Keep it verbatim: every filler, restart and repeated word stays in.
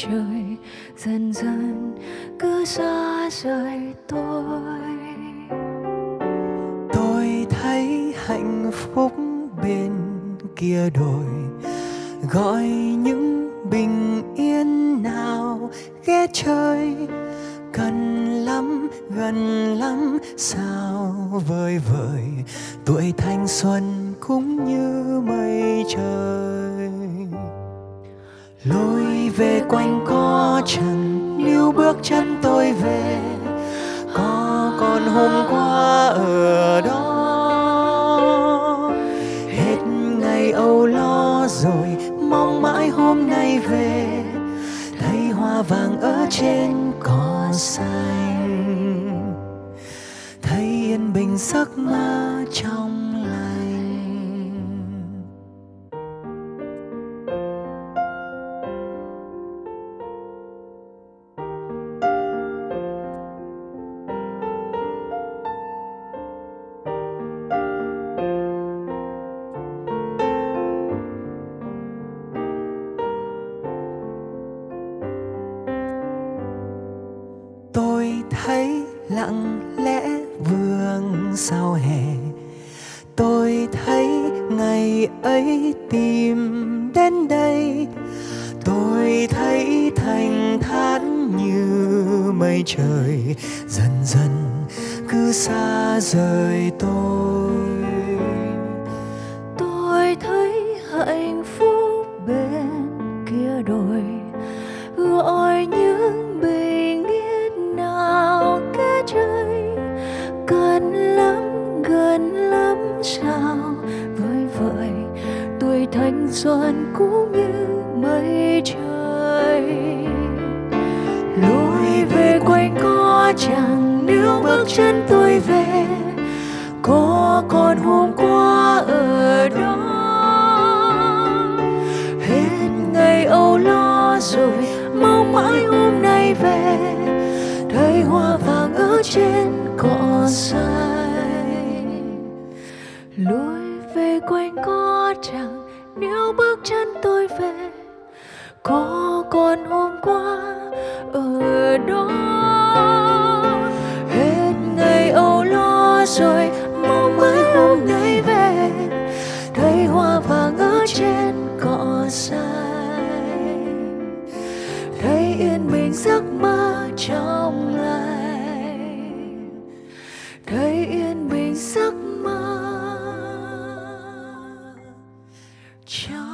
trời dần dần cứ xa rời tôi. Tôi thấy hạnh phúc bên kia đồi, gọi những bình yên nào ghé chơi. Gần lắm, gần lắm, sao vơi vợi, tuổi thanh xuân cũng như mây trời. Lối về quanh co chẳng níu bước chân tôi về, có còn hôm qua ở đó. Hết ngày âu lo rồi, mong mãi hôm nay về, thấy hoa vàng ở trên cỏ xanh, thấy yên bình giấc mơ trong lành. Tôi thấy lặng lẽ vương sao hè, tôi thấy ngày ấy tìm đến đây. Tôi thấy thanh thản như mây trời dần dần cứ xa rời tôi. Tôi thấy hạnh phúc bên kia đồi, gọi những bình yên nào ghé chơi. Gần lắm, gần lắm, sao vơi vợi, tuổi thanh xuân cũng như mây trời. Lối về quanh co chẳng níu bước chân tôi về, có còn hôm qua ở đó. Hết ngày âu lo rồi, mong mãi hôm nay về, thấy hoa vàng ở trên cỏ xanh. Lối về quanh co chẳng níu bước chân tôi về, có còn hôm qua ở đó. Hết ngày âu lo rồi, mong mãi hôm nay về, thấy hoa vàng ở trên cỏ xanh, thấy yên bình giấc mơ trong lành, thấy yên bình giấc mơ trong